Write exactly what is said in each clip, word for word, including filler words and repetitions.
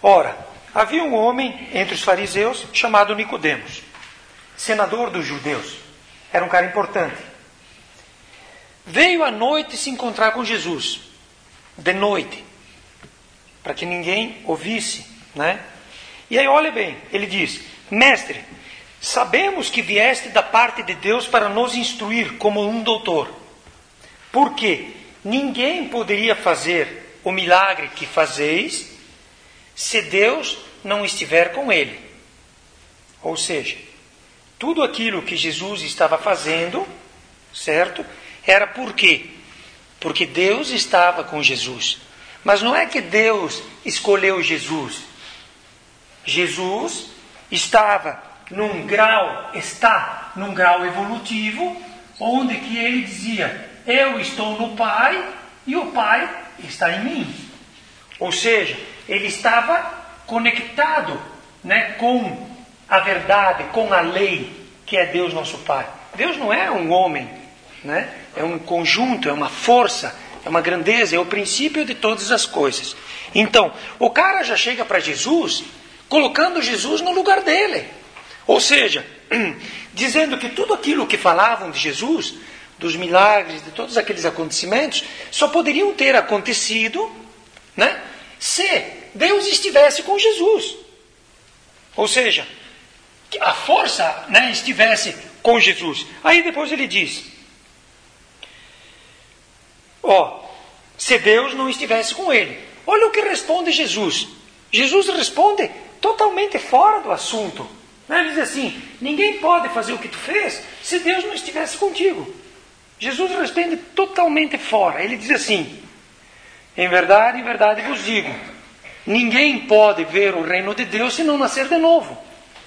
Ora, havia um homem entre os fariseus chamado Nicodemos, senador dos judeus. Era um cara importante. Veio à noite se encontrar com Jesus, de noite, para que ninguém ouvisse, né? E aí, olha bem, ele diz: Mestre, sabemos que vieste da parte de Deus para nos instruir como um doutor. Porque ninguém poderia fazer o milagre que fazeis se Deus não estiver com ele. Ou seja, tudo aquilo que Jesus estava fazendo, certo? Era por quê? Porque Deus estava com Jesus. Mas não é que Deus escolheu Jesus. Jesus estava num grau, está num grau evolutivo, onde que ele dizia: eu estou no Pai e o Pai está em mim. Ou seja, ele estava conectado, né, com a verdade, com a lei, que é Deus nosso Pai. Deus não é um homem, né? É um conjunto, é uma força, é uma grandeza, é o princípio de todas as coisas. Então, o cara já chega para Jesus, colocando Jesus no lugar dele. Ou seja, dizendo que tudo aquilo que falavam de Jesus, dos milagres, de todos aqueles acontecimentos, só poderiam ter acontecido, né, se Deus estivesse com Jesus. Ou seja, que a força, né, estivesse com Jesus. Aí depois ele diz: ó, se Deus não estivesse com ele. Olha o que responde Jesus. Jesus responde totalmente fora do assunto. Ele diz assim: ninguém pode fazer o que tu fez se Deus não estivesse contigo. Jesus responde totalmente fora. Ele diz assim: em verdade, em verdade vos digo, ninguém pode ver o reino de Deus se não nascer de novo.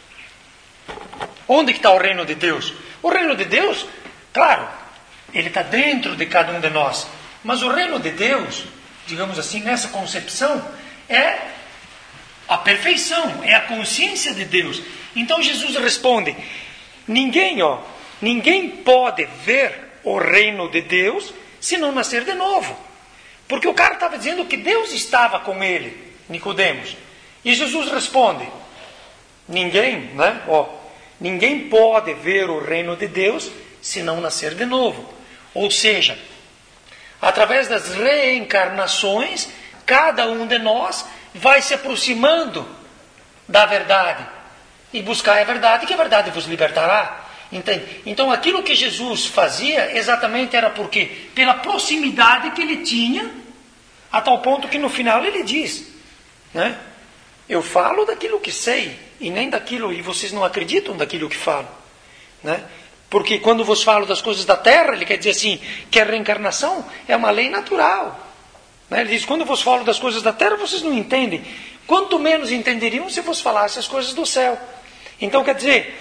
Onde que está o reino de Deus? O reino de Deus, claro, ele está dentro de cada um de nós. Mas o reino de Deus, digamos assim, nessa concepção, é a perfeição, é a consciência de Deus. Então Jesus responde: ninguém, ó, ninguém pode ver o reino de Deus se não nascer de novo. Porque o cara estava dizendo que Deus estava com ele, Nicodemos. E Jesus responde: ninguém, né? Ó, ninguém pode ver o reino de Deus se não nascer de novo. Ou seja, através das reencarnações, cada um de nós vai se aproximando da verdade e buscar a verdade, que a verdade vos libertará. Entende? Então aquilo que Jesus fazia exatamente era porque pela proximidade que ele tinha, a tal ponto que no final ele diz, né, eu falo daquilo que sei e nem daquilo, e vocês não acreditam daquilo que falo, né? Porque quando vos falo das coisas da terra, ele quer dizer assim, que a reencarnação é uma lei natural, né? Ele diz: quando vos falo das coisas da terra, vocês não entendem. Quanto menos entenderiam se vos falasse as coisas do céu. Então quer dizer,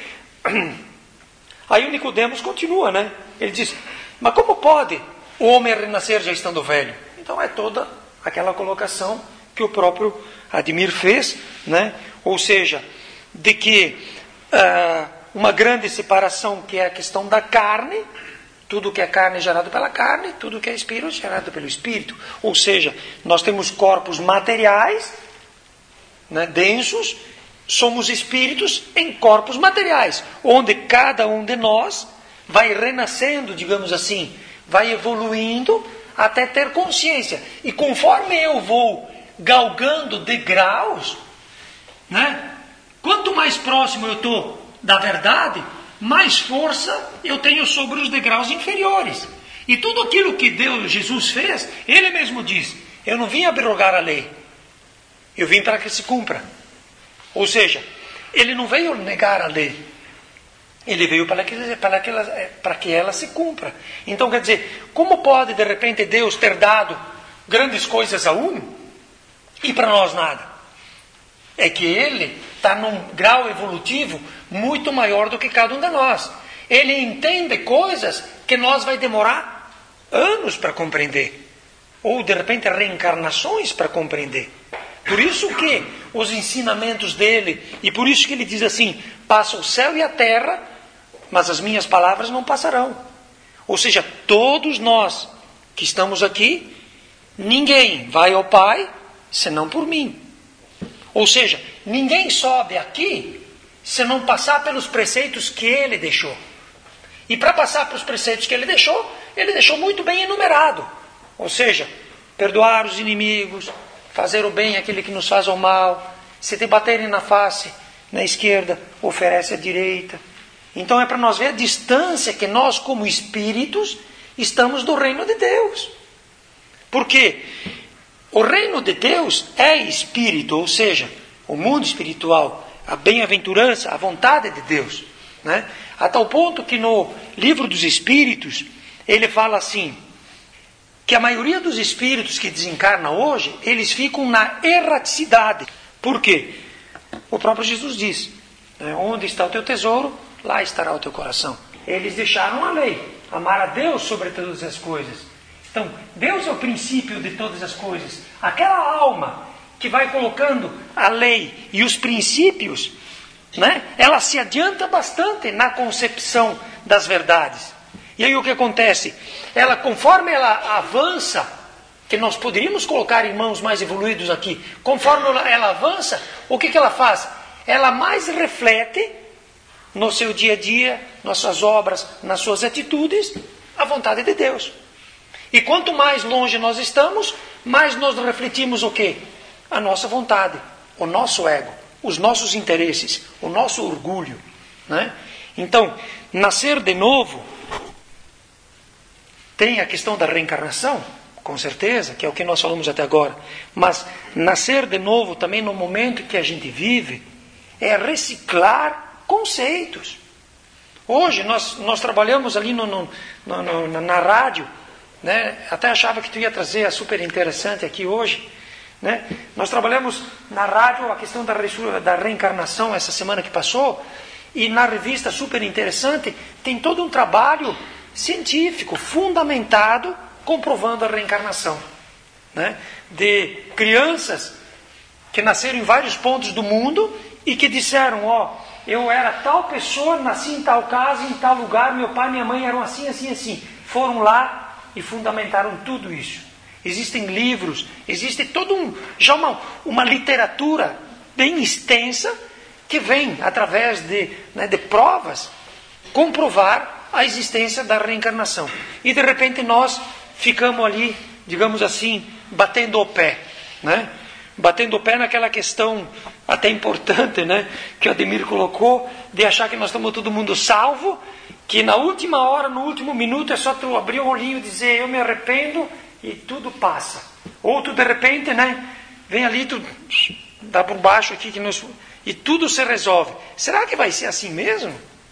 aí o Nicodemos continua, né? Ele diz: mas como pode o homem renascer já estando velho? Então é toda aquela colocação que o próprio Admir fez, né? Ou seja, de que uh, uma grande separação, que é a questão da carne, tudo que é carne é gerado pela carne, tudo que é espírito é gerado pelo espírito. Ou seja, nós temos corpos materiais, né, densos, somos espíritos em corpos materiais, onde cada um de nós vai renascendo, digamos assim, vai evoluindo até ter consciência. E conforme eu vou galgando degraus, né, quanto mais próximo eu estou da verdade, mais força eu tenho sobre os degraus inferiores. E tudo aquilo que Deus, Jesus fez, ele mesmo diz: eu não vim abrogar a lei, eu vim para que se cumpra. Ou seja, ele não veio negar a lei, ele veio para que, para que, ela, para que ela se cumpra. Então quer dizer, como pode de repente Deus ter dado grandes coisas a um e para nós nada? É que ele está num grau evolutivo muito maior do que cada um de nós. Ele entende coisas que nós vai demorar anos para compreender. Ou de repente reencarnações para compreender. Por isso que os ensinamentos dele, e por isso que ele diz assim: passa o céu e a terra, mas as minhas palavras não passarão. Ou seja, todos nós que estamos aqui, ninguém vai ao Pai senão por mim. Ou seja, ninguém sobe aqui se não passar pelos preceitos que ele deixou. E para passar pelos preceitos que ele deixou, ele deixou muito bem enumerado. Ou seja, perdoar os inimigos, fazer o bem àquele que nos faz o mal, se te baterem na face, na esquerda, oferece a direita. Então é para nós ver a distância que nós, como espíritos, estamos do reino de Deus. Porque o reino de Deus é espírito, ou seja, o mundo espiritual, a bem-aventurança, a vontade de Deus. Né? A tal ponto que no livro dos Espíritos, ele fala assim, que a maioria dos espíritos que desencarnam hoje, eles ficam na erraticidade. Por quê? O próprio Jesus diz, né, onde está o teu tesouro, lá estará o teu coração. Eles deixaram a lei, amar a Deus sobre todas as coisas. Então, Deus é o princípio de todas as coisas. Aquela alma que vai colocando a lei e os princípios, né, ela se adianta bastante na concepção das verdades. E aí o que acontece? Ela, conforme ela avança, que nós poderíamos colocar irmãos mais evoluídos aqui, conforme ela, ela avança, o que, que ela faz? Ela mais reflete no seu dia a dia, nas suas obras, nas suas atitudes, a vontade de Deus. E quanto mais longe nós estamos, mais nós refletimos o quê? A nossa vontade, o nosso ego, os nossos interesses, o nosso orgulho. Né? Então, nascer de novo, tem a questão da reencarnação, com certeza, que é o que nós falamos até agora. Mas nascer de novo também no momento que a gente vive, é reciclar conceitos. Hoje nós, nós trabalhamos ali no, no, no, no, na rádio, né? Até achava que tu ia trazer a super interessante aqui hoje. Né? Nós trabalhamos na rádio a questão da, da reencarnação essa semana que passou, e na revista super interessante tem todo um trabalho científico, fundamentado, comprovando a reencarnação. Né? De crianças que nasceram em vários pontos do mundo e que disseram, ó, eu era tal pessoa, nasci em tal casa, em tal lugar, meu pai e minha mãe eram assim, assim, assim. Foram lá e fundamentaram tudo isso. Existem livros, existe toda um, já uma, uma literatura bem extensa que vem, através de, né, de provas, comprovar a existência da reencarnação. E de repente nós ficamos ali, digamos assim, batendo o pé. Né? Batendo o pé naquela questão até importante, né, que o Ademir colocou, de achar que nós estamos todo mundo salvo, que na última hora, no último minuto, é só tu abrir o olhinho e dizer, eu me arrependo, e tudo passa. Ou tu de repente, né, vem ali, tu dá por baixo aqui, que nós, e tudo se resolve. Será que vai ser assim mesmo?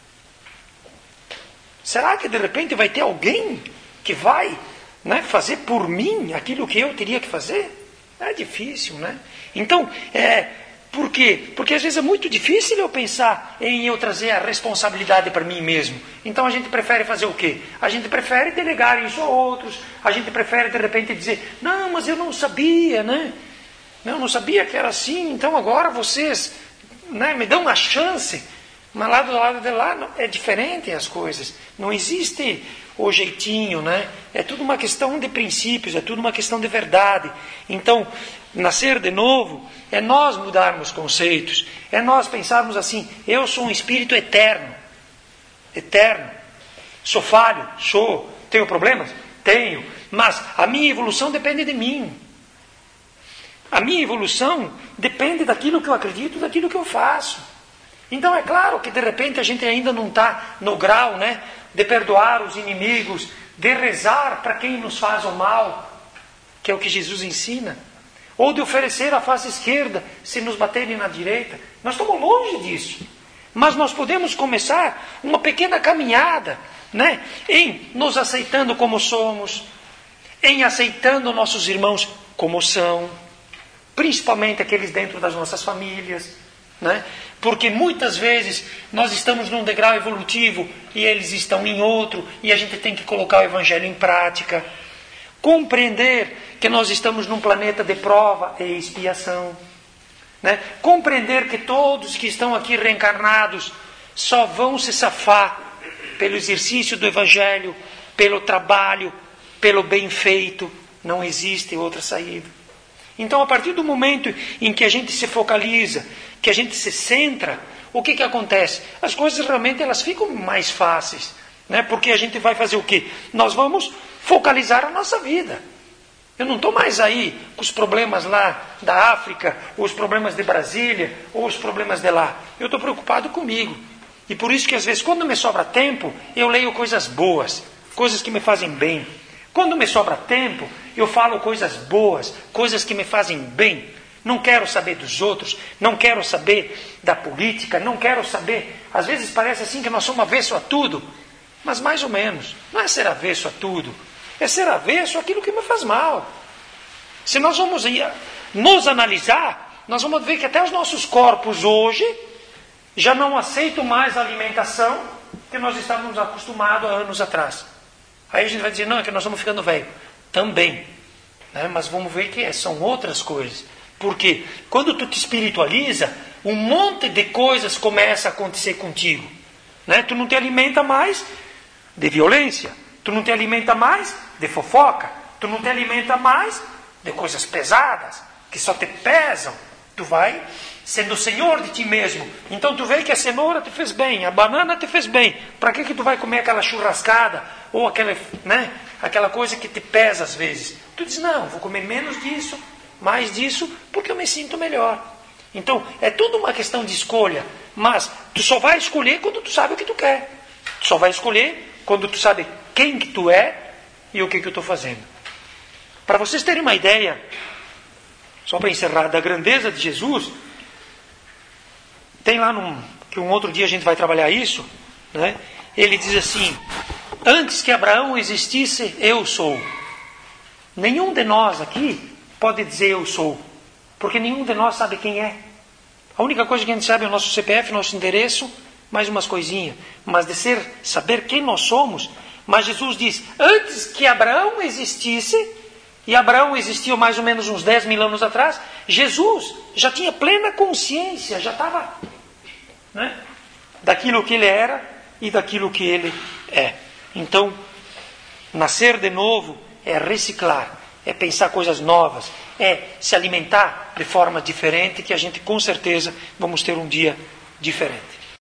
Será que de repente vai ter alguém que vai, né, fazer por mim aquilo que eu teria que fazer? É difícil, né? Então, é, por quê? Porque às vezes é muito difícil eu pensar em eu trazer a responsabilidade para mim mesmo. Então a gente prefere fazer o quê? A gente prefere delegar isso a outros. A gente prefere de repente dizer, não, mas eu não sabia, né? Eu não sabia que era assim, então agora vocês, né, me dão uma chance. Mas lá do lado de lá não, é diferente as coisas. Não existe o jeitinho, né? É tudo uma questão de princípios, é tudo uma questão de verdade. Então, nascer de novo é nós mudarmos conceitos, é nós pensarmos assim, eu sou um espírito eterno, eterno. Sou falho? Sou. Tenho problemas? Tenho. Mas a minha evolução depende de mim. A minha evolução depende daquilo que eu acredito, daquilo que eu faço. Então é claro que de repente a gente ainda não está no grau, né, de perdoar os inimigos, de rezar para quem nos faz o mal, que é o que Jesus ensina, ou de oferecer a face esquerda se nos baterem na direita. Nós estamos longe disso. Mas nós podemos começar uma pequena caminhada, né, em nos aceitando como somos, em aceitando nossos irmãos como são, principalmente aqueles dentro das nossas famílias, né? Porque muitas vezes nós estamos num degrau evolutivo e eles estão em outro, e a gente tem que colocar o Evangelho em prática. Compreender que nós estamos num planeta de prova e expiação. Né? Compreender que todos que estão aqui reencarnados só vão se safar pelo exercício do Evangelho, pelo trabalho, pelo bem feito. Não existe outra saída. Então, a partir do momento em que a gente se focaliza, que a gente se centra, o que, que acontece? As coisas realmente elas ficam mais fáceis, né? Porque a gente vai fazer o quê? Nós vamos focalizar a nossa vida. Eu não estou mais aí com os problemas lá da África, ou os problemas de Brasília, ou os problemas de lá. Eu estou preocupado comigo. E por isso que às vezes, quando me sobra tempo, eu leio coisas boas, coisas que me fazem bem. Quando me sobra tempo, eu falo coisas boas, coisas que me fazem bem. Não quero saber dos outros, não quero saber da política, não quero saber... Às vezes parece assim que nós somos avesso a tudo, mas mais ou menos. Não é ser avesso a tudo, é ser avesso àquilo que me faz mal. Se nós vamos nos analisar, nós vamos ver que até os nossos corpos hoje já não aceitam mais a alimentação que nós estávamos acostumados há anos atrás. Aí a gente vai dizer, não, é que nós estamos ficando velho. Também. Né? Mas vamos ver que são outras coisas. Porque quando tu te espiritualiza, um monte de coisas começa a acontecer contigo. Né? Tu não te alimenta mais de violência. Tu não te alimenta mais de fofoca. Tu não te alimenta mais de coisas pesadas, que só te pesam. Tu vai sendo o senhor de ti mesmo. Então tu vê que a cenoura te fez bem, a banana te fez bem. Para que que tu vai comer aquela churrascada ou aquela, né, aquela coisa que te pesa às vezes? Tu diz, não, vou comer menos disso, mais disso, porque eu me sinto melhor. Então, é tudo uma questão de escolha. Mas tu só vai escolher quando tu sabe o que tu quer. Tu só vai escolher quando tu sabe quem que tu é e o que que eu estou fazendo. Para vocês terem uma ideia, só para encerrar, da grandeza de Jesus, tem lá num, que um outro dia a gente vai trabalhar isso, né? Ele diz assim, antes que Abraão existisse, eu sou. Nenhum de nós aqui pode dizer eu sou, porque nenhum de nós sabe quem é. A única coisa que a gente sabe é o nosso C P F, nosso endereço, mais umas coisinhas. Mas de ser, saber quem nós somos, mas Jesus diz, antes que Abraão existisse, e Abraão existiu mais ou menos uns dez mil anos atrás, Jesus já tinha plena consciência, já estava, né, daquilo que ele era e daquilo que ele é. Então, nascer de novo é reciclar, é pensar coisas novas, é se alimentar de forma diferente, que a gente com certeza vamos ter um dia diferente.